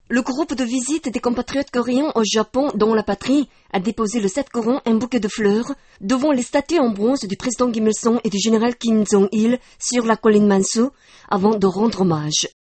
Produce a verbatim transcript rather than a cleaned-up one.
Le groupe de visite des compatriotes coréens au Japon, dont la patrie, a déposé le sept courants un bouquet de fleurs devant les statues en bronze du président Kim Il-sung et du général Kim Jong-il sur la colline Mansu avant de rendre hommage.